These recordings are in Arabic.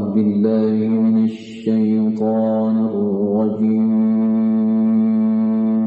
بالله من الشيطان الرجيم.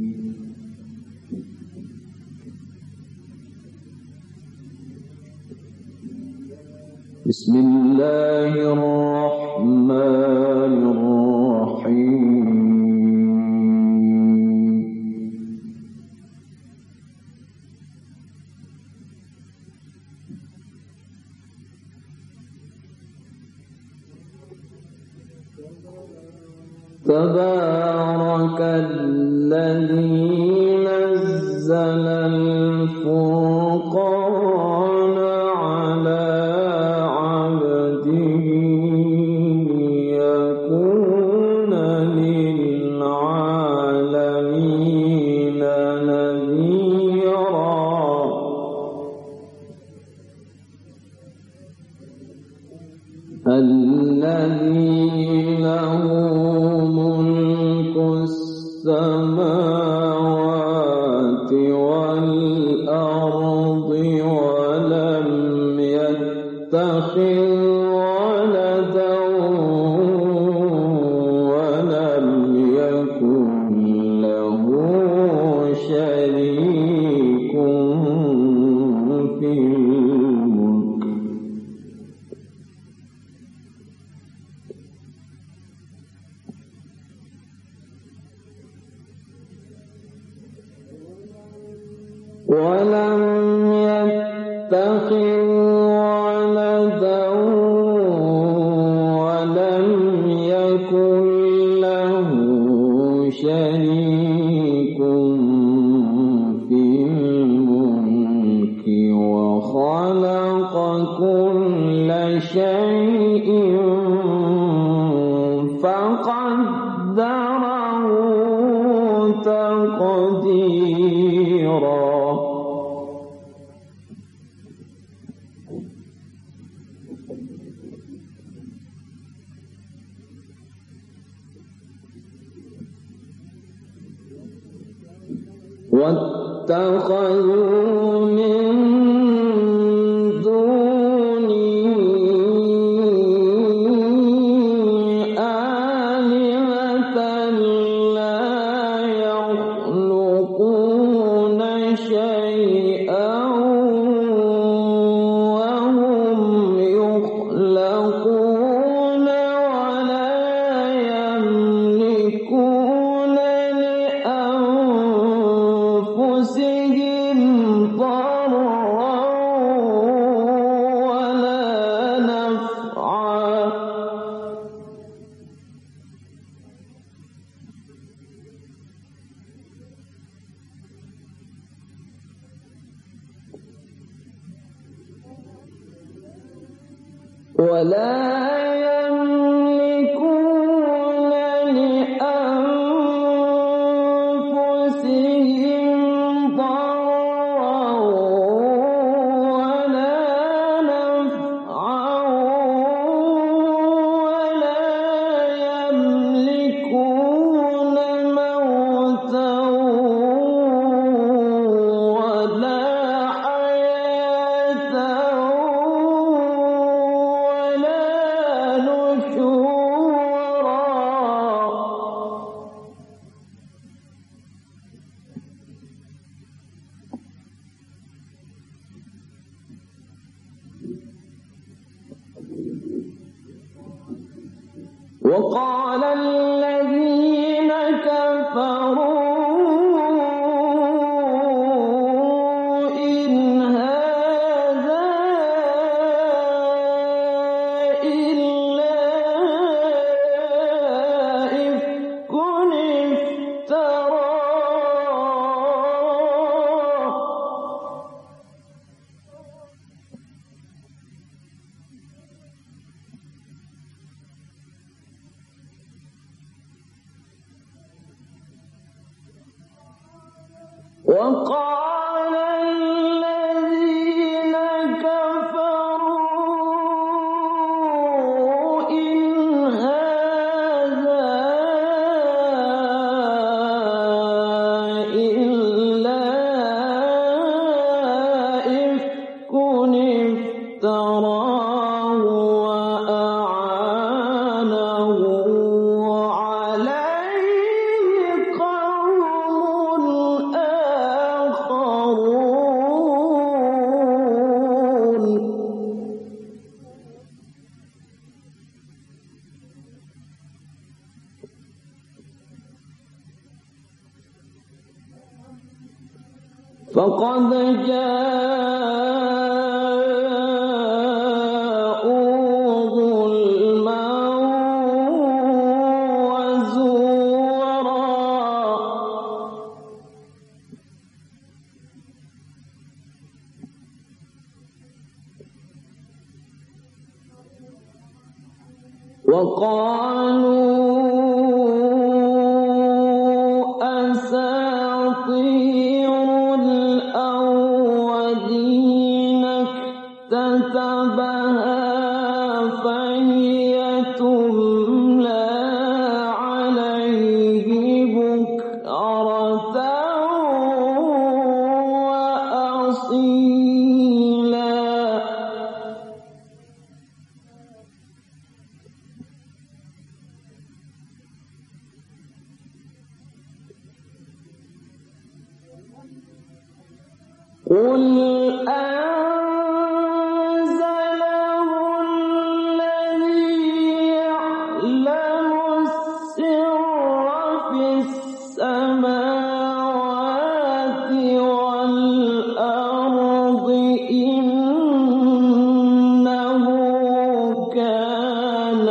بسم الله الرحمن الرحيم. تبارك الذي نزل الفرقان على عبده ليكون للعالمين نذيرا. الذي له السماوات والأرض ولم يتخذ ولدا ولم يكن له شريك في الملك ولم يتخذ ولدا ولم يكن له شريك في الملك وخلق كل شيء فقدره تقديرا. واتخذوا من دونه آلهة لا يخلقون شيئا وهم يخلقون ولا يملكون لأنفسهم ضرا ولا نفعا ولا يملكون لأنفسهم ضرا ولا نفعا ولا يملكون موتا ولا حياة ولا نشورا. وقال الذين كفروا إن هذا إلا إفك افتراه وقال الذين كفروا إن هذا إلا إفك افتراه وأعانه فقد جاءوا ظلما وزورا وقالوا أساطير الأولين اكتتبها فهي تملى عليه بكرة وأصيلا قل أنزله الذي يعلم السر في السماوات والأرض إنه كان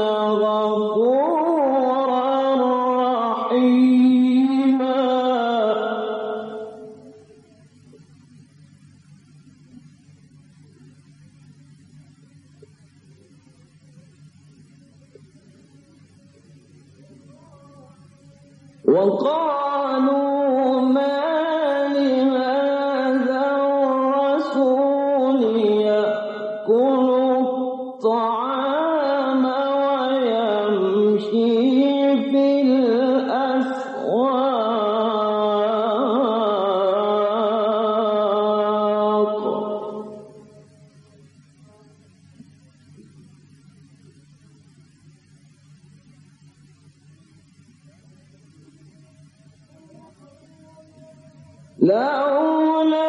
غفورا رحيما وقالوا ما لهذا الرسول يأكل الطعام ويمشي في الأسواق لولا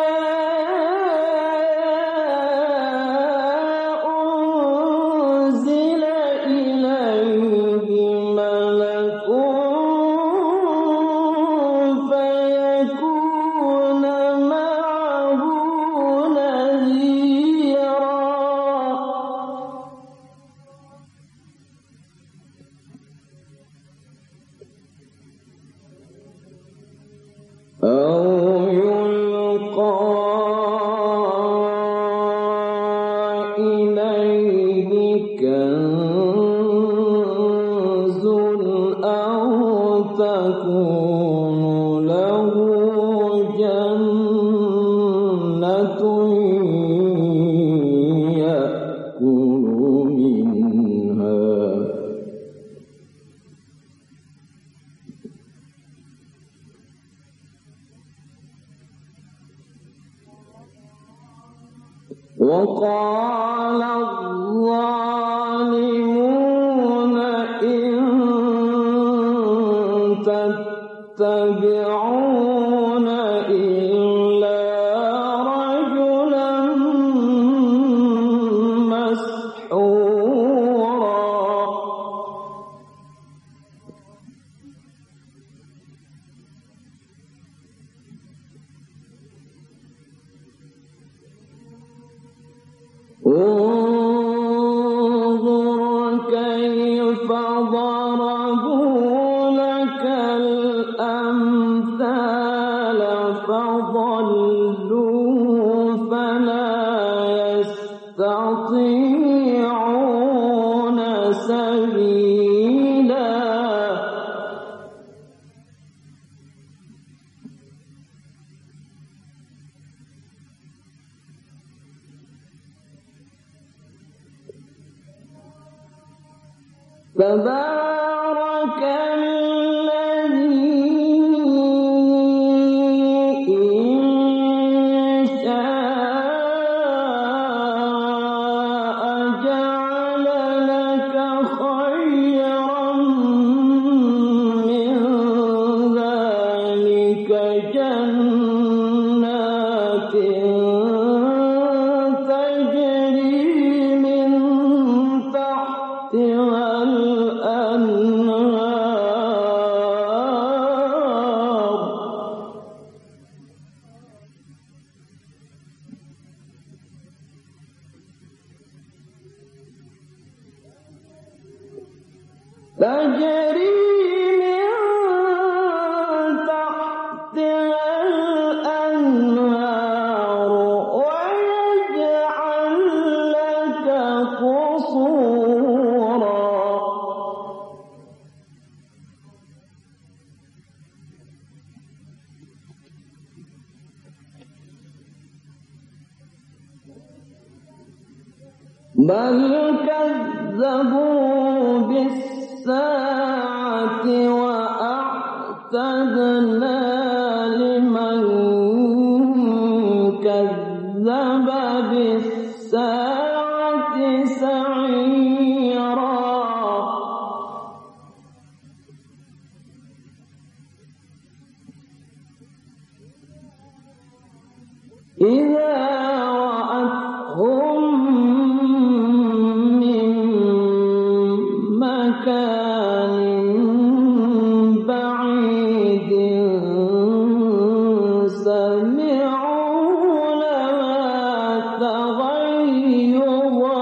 أنزل إليه ملك فيكون معه نذيرا أو يلقى إليه كنز أو تكون له جنة يأكل منها وقال الظالمون إن تتبعون إلا رجلا مسحورا انظر كيف ضربوا لك الأمثال فضلوا فلا يستطيعون سبيلا تبارك الذي إن شاء جعل لك خيرا من ذلك جنات تجري من تحتها الأنهار تجري من تحتها الأنهار ويجعل لك قصورا بل كذبوا بالساعة وأعتدنا لمن كذب بالساعة سعيرا إذا رأتهم من مكان بعيد سمعوا لها تغيظا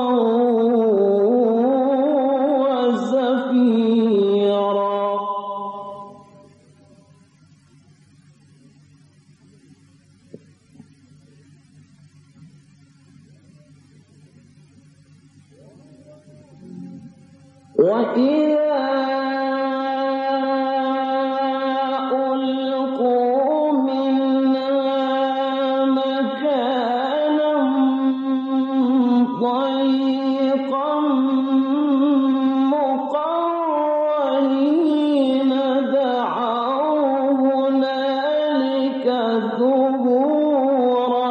وزفيرا وإذا ألقوا منها مكانا ضيقا مقرنين دعوا هنالك ثبورا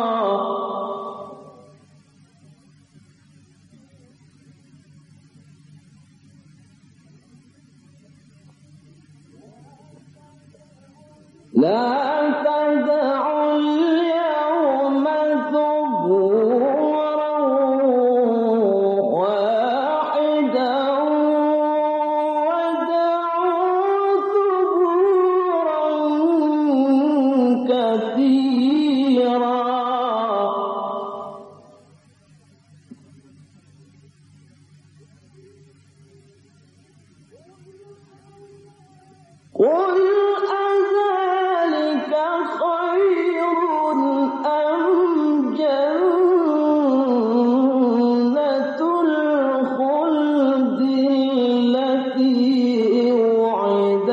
لا تدعوا اليوم ثبورا واحدا ودعوا ثبورا كثيرا قل أذلك خير أم جنة الخلد التي وعد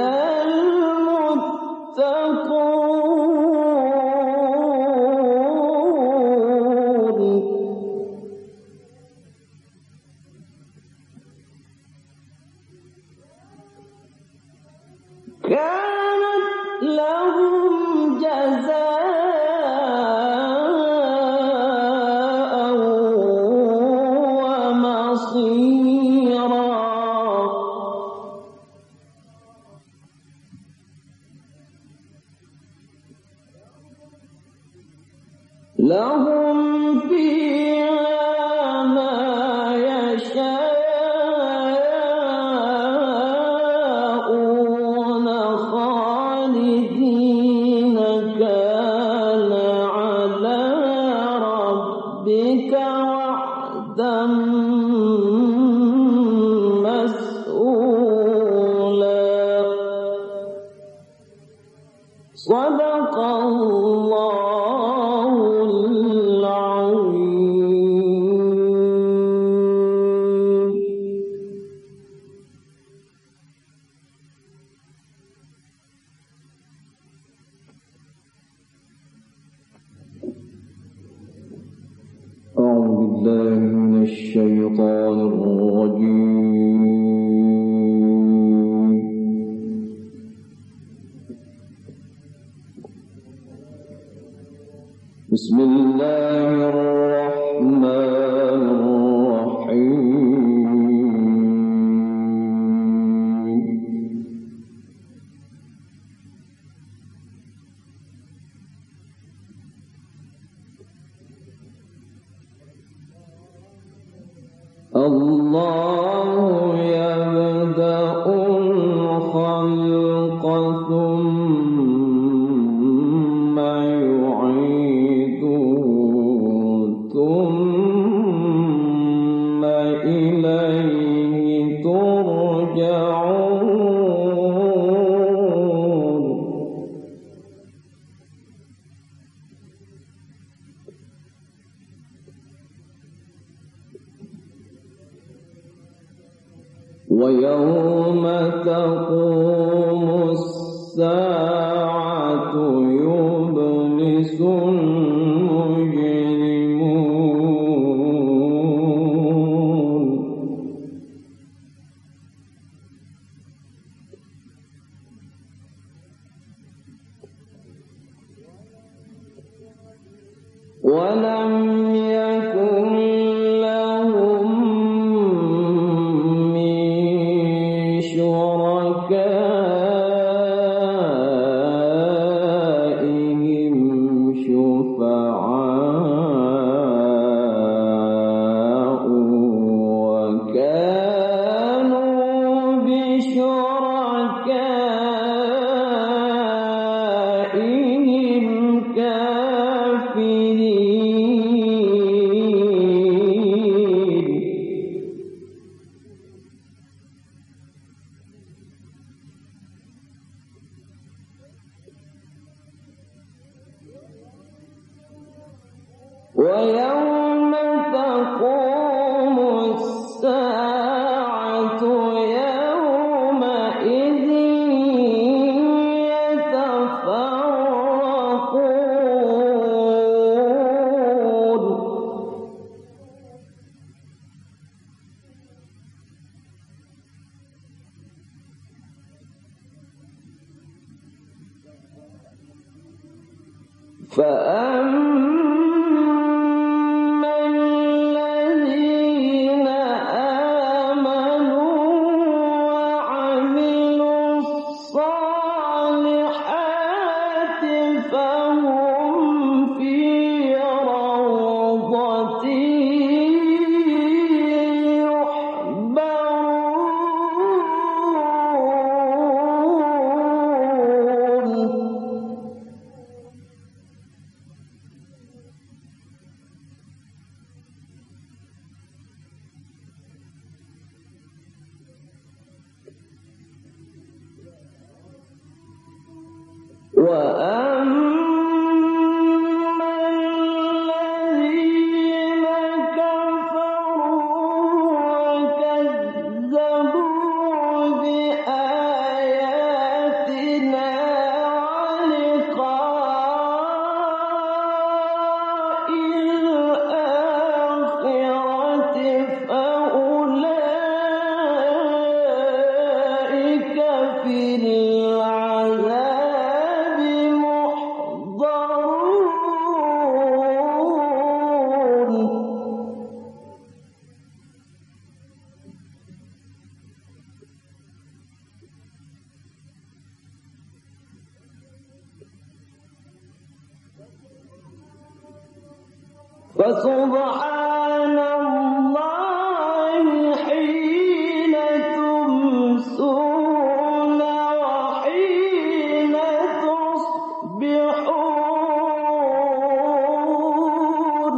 المتقون كانت لهم جزاء ومصيرا لهم فيها ما يشاءون خالدين كان على ربك وعدا مسئولا صدق الله العظيم. أعوذ بالله من الشيطان الرجيم. بسم الله الرحمن الرحيم. الله يبدأ الخلق ثم يعيده ثم إليه ترجعون. ويوم تقوم الساعة يبلس المجرمون ولم يكن لهم من شركائهم شفعاء وكانوا بشركائهم كافرين ويوم تقوم الساعة يومئذ يتفرقون فأما الذين آمنوا وعملوا الصالحات فهم في روضة يحبرون وأما الذين كفروا وكذبوا بآياتنا ولقاء الآخرة فأولئك في العذاب محضرون فسبحان الله حين تمسون وحين تصبحون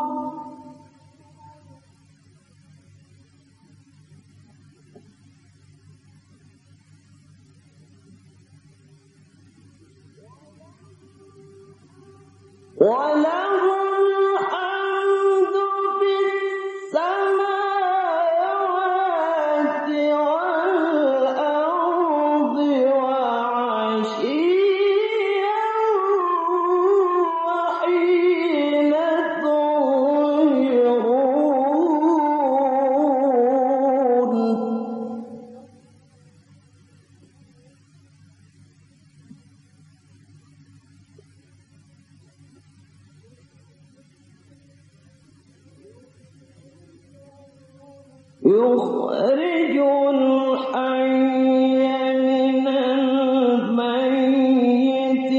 وله الحمد في السماوات والأرض وعشيا وحين تظهرون يخرج الحي من الميت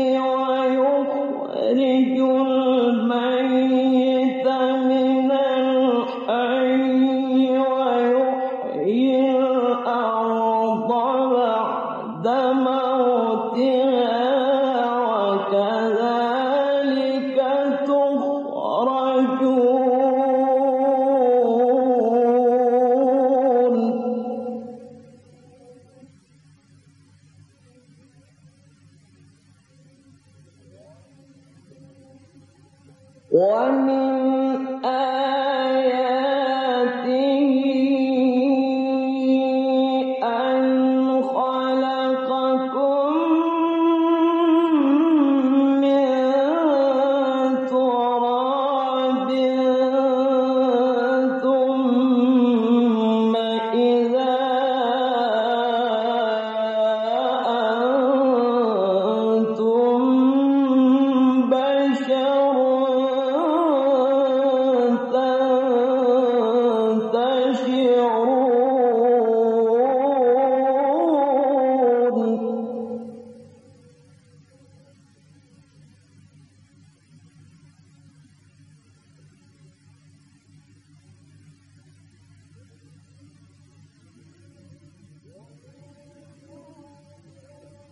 ويخرج الميت من الحي ويحيي الأرض بعد موتها وكذلك تخرجون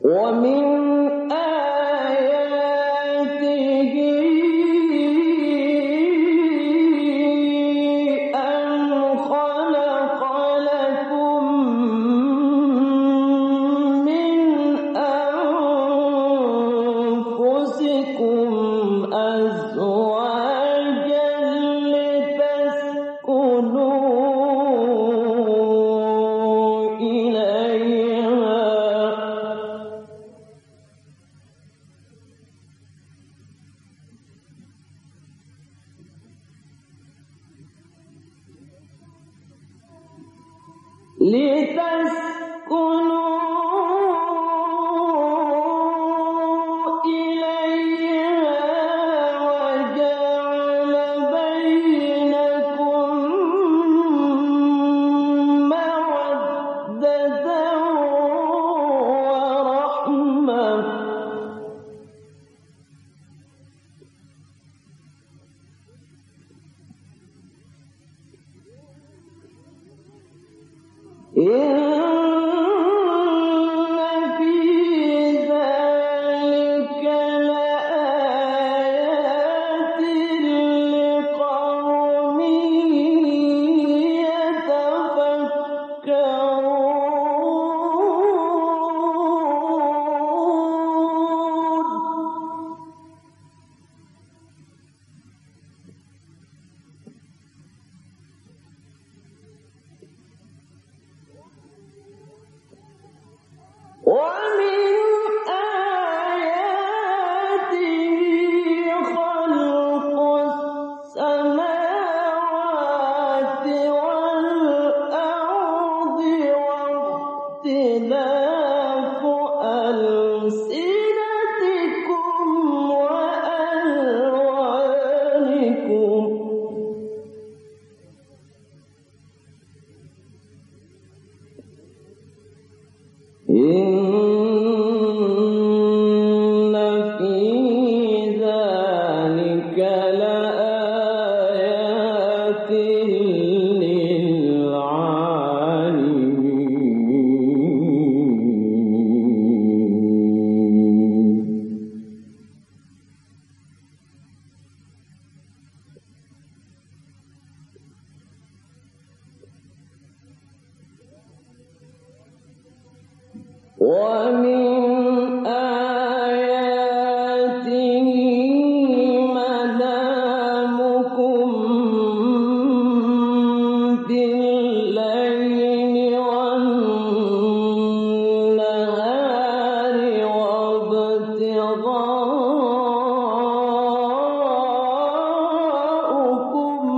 ومن آياته أن خلق لكم من أنفسكم أزواجا لتسكنوا إليها وجعل بينكم مودة ورحمة إن في ذلك لآيات لقوم يتفكرون ومن آياته خلق السماوات والأرض واختلاف ألسنتكم وألوانكم إن في ذلك لآيات للعالمين ومن آياته منامكم بالليل والنهار وابتغاؤكم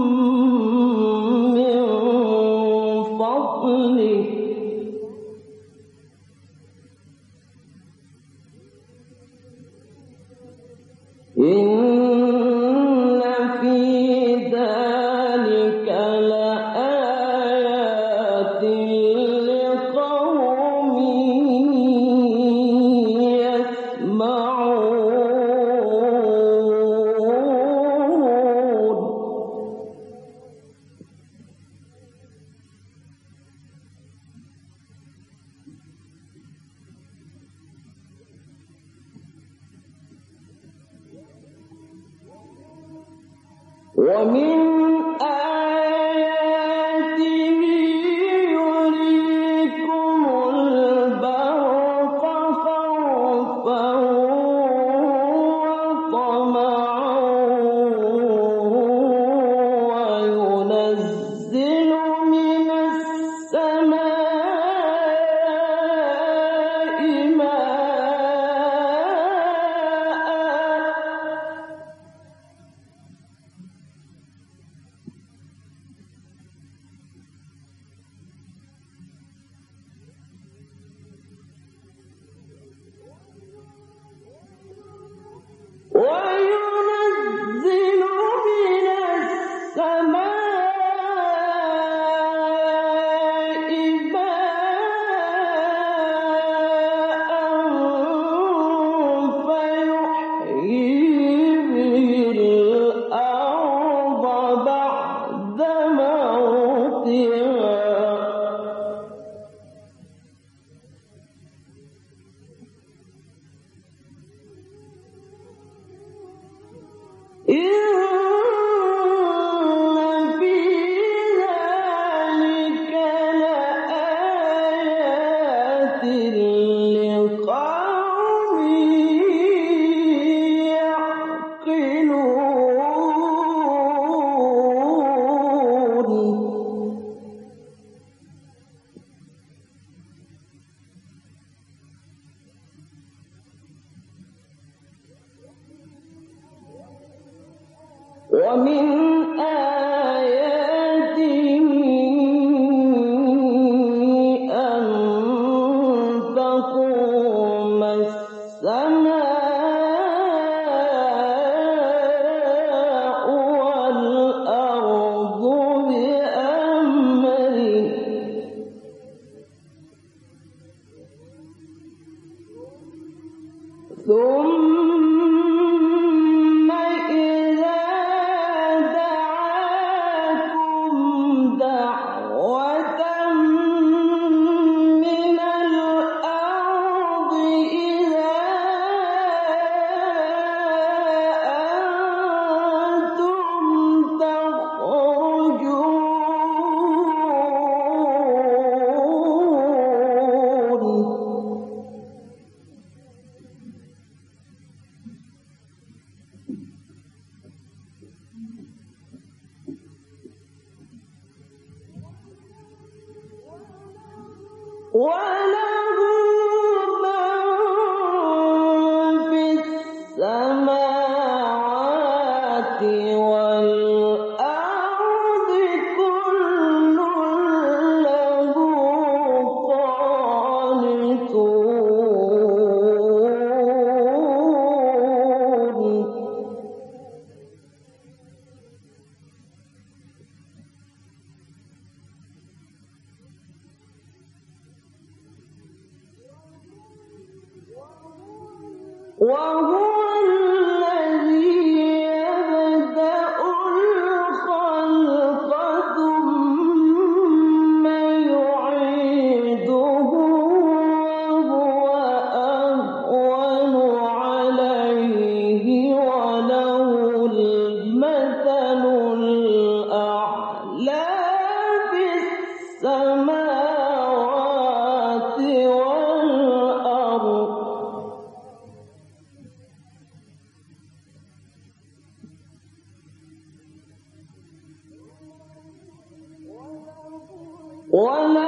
من فضله إن في ذلك لآيات لقوم يسمعون ومن آياته يريكم البرق خوفا وطمعا وينزل من السماء ماء وله من في السماوات والأرض كل له قانتون وهو الذي يبدأ الخلق ثم يعيده وهو أهون عليه وله المثل الأعلى في السماوات والأرض ولا